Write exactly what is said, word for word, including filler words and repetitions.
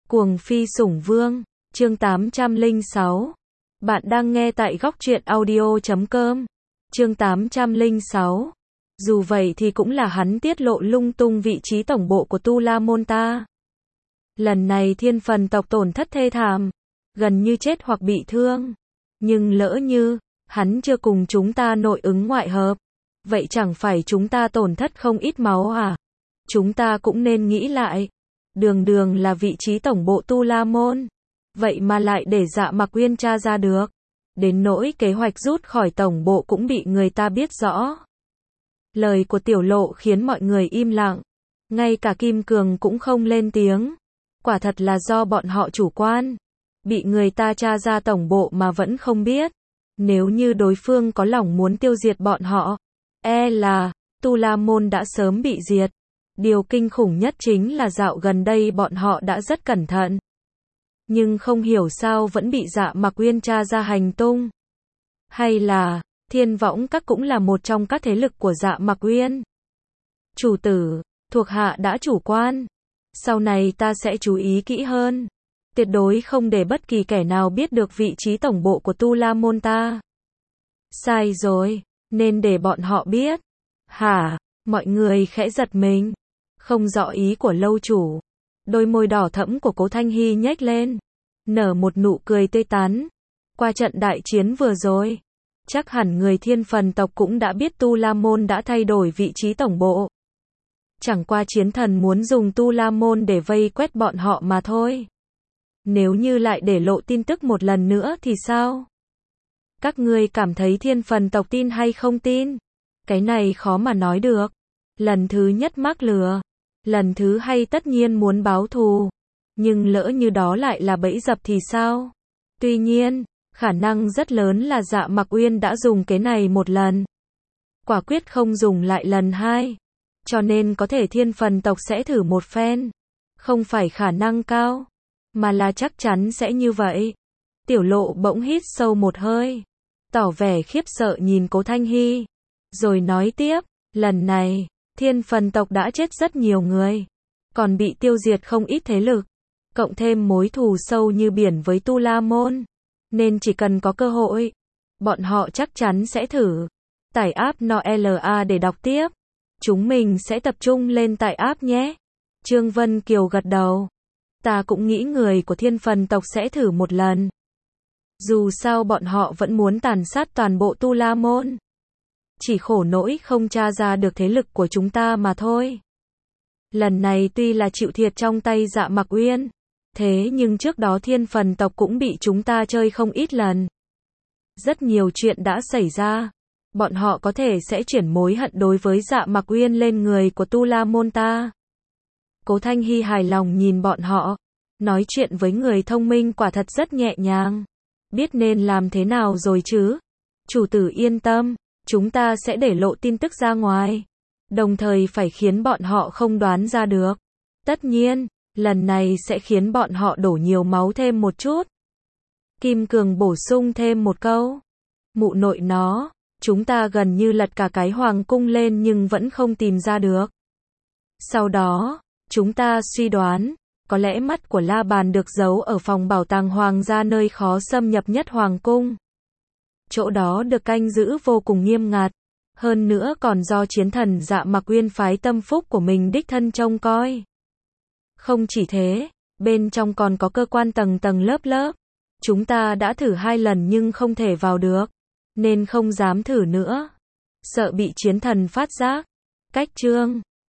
Cuồng phi sủng vương, chương tám trăm lẻ sáu. Bạn đang nghe tại góc truyện audio chấm com. Chương tám trăm lẻ sáu. Dù vậy thì cũng là hắn tiết lộ lung tung vị trí tổng bộ của Tu La Môn ta. Lần này thiên phần tộc tổn thất thê thảm, gần như chết hoặc bị thương. Nhưng lỡ như, hắn chưa cùng chúng ta nội ứng ngoại hợp, vậy chẳng phải chúng ta tổn thất không ít máu à? Chúng ta cũng nên nghĩ lại. Đường đường là vị trí tổng bộ Tu La Môn, vậy mà lại để Dạ Mặc Uyên tra ra được. Đến nỗi kế hoạch rút khỏi tổng bộ cũng bị người ta biết rõ. Lời của Tiểu Lộ khiến mọi người im lặng. Ngay cả Kim Cường cũng không lên tiếng. Quả thật là do bọn họ chủ quan. Bị người ta tra ra tổng bộ mà vẫn không biết. Nếu như đối phương có lòng muốn tiêu diệt bọn họ, e là Tu La Môn đã sớm bị diệt. Điều kinh khủng nhất chính là dạo gần đây bọn họ đã rất cẩn thận. Nhưng không hiểu sao vẫn bị Dạ Mặc Uyên tra ra hành tung. Hay là, Thiên Võng Các cũng là một trong các thế lực của Dạ Mặc Uyên. Chủ tử, thuộc hạ đã chủ quan. Sau này ta sẽ chú ý kỹ hơn. Tuyệt đối không để bất kỳ kẻ nào biết được vị trí tổng bộ của Tu La Môn ta. Sai rồi, nên để bọn họ biết. Hả? Mọi người khẽ giật mình. Không rõ ý của lâu chủ. Đôi môi đỏ thẫm của Cố Thanh Hy nhếch lên, nở một nụ cười tươi tắn. Qua trận đại chiến vừa rồi, chắc hẳn người thiên phần tộc cũng đã biết Tu La Môn đã thay đổi vị trí tổng bộ. Chẳng qua chiến thần muốn dùng Tu La Môn để vây quét bọn họ mà thôi. Nếu như lại để lộ tin tức một lần nữa thì sao? Các ngươi cảm thấy thiên phần tộc tin hay không tin? Cái này khó mà nói được. Lần thứ nhất mắc lừa, lần thứ hai tất nhiên muốn báo thù. Nhưng lỡ như đó lại là bẫy dập thì sao? Tuy nhiên, khả năng rất lớn là Dạ Mặc Uyên đã dùng cái này một lần. Quả quyết không dùng lại lần hai. Cho nên có thể thiên phần tộc sẽ thử một phen. Không phải khả năng cao, mà là chắc chắn sẽ như vậy. Tiểu Lộ bỗng hít sâu một hơi, tỏ vẻ khiếp sợ nhìn Cố Thanh Hy. Rồi nói tiếp, lần này, thiên phần tộc đã chết rất nhiều người, còn bị tiêu diệt không ít thế lực, cộng thêm mối thù sâu như biển với Tu La Môn, nên chỉ cần có cơ hội, bọn họ chắc chắn sẽ thử. Tải app en o la để đọc tiếp. Chúng mình sẽ tập trung lên tải app nhé. Trương Vân Kiều gật đầu. Ta cũng nghĩ người của thiên phần tộc sẽ thử một lần. Dù sao bọn họ vẫn muốn tàn sát toàn bộ Tu La Môn. Chỉ khổ nỗi không tra ra được thế lực của chúng ta mà thôi. Lần này tuy là chịu thiệt trong tay Dạ Mặc Uyên, thế nhưng trước đó thiên phần tộc cũng bị chúng ta chơi không ít lần. Rất nhiều chuyện đã xảy ra. Bọn họ có thể sẽ chuyển mối hận đối với Dạ Mặc Uyên lên người của Tu La Môn ta. Cố Thanh Hy hài lòng nhìn bọn họ. Nói chuyện với người thông minh quả thật rất nhẹ nhàng. Biết nên làm thế nào rồi chứ. Chủ tử yên tâm. Chúng ta sẽ để lộ tin tức ra ngoài. Đồng thời phải khiến bọn họ không đoán ra được. Tất nhiên, lần này sẽ khiến bọn họ đổ nhiều máu thêm một chút. Kim Cường bổ sung thêm một câu. Mụ nội nó, chúng ta gần như lật cả cái hoàng cung lên nhưng vẫn không tìm ra được. Sau đó, chúng ta suy đoán, có lẽ mắt của La Bàn được giấu ở phòng bảo tàng hoàng gia nơi khó xâm nhập nhất hoàng cung. Chỗ đó được canh giữ vô cùng nghiêm ngặt. Hơn nữa còn do chiến thần Dạ Mặc Uyên phái tâm phúc của mình đích thân trông coi. Không chỉ thế, bên trong còn có cơ quan tầng tầng lớp lớp. Chúng ta đã thử hai lần nhưng không thể vào được, nên không dám thử nữa. Sợ bị chiến thần phát giác. Cách chương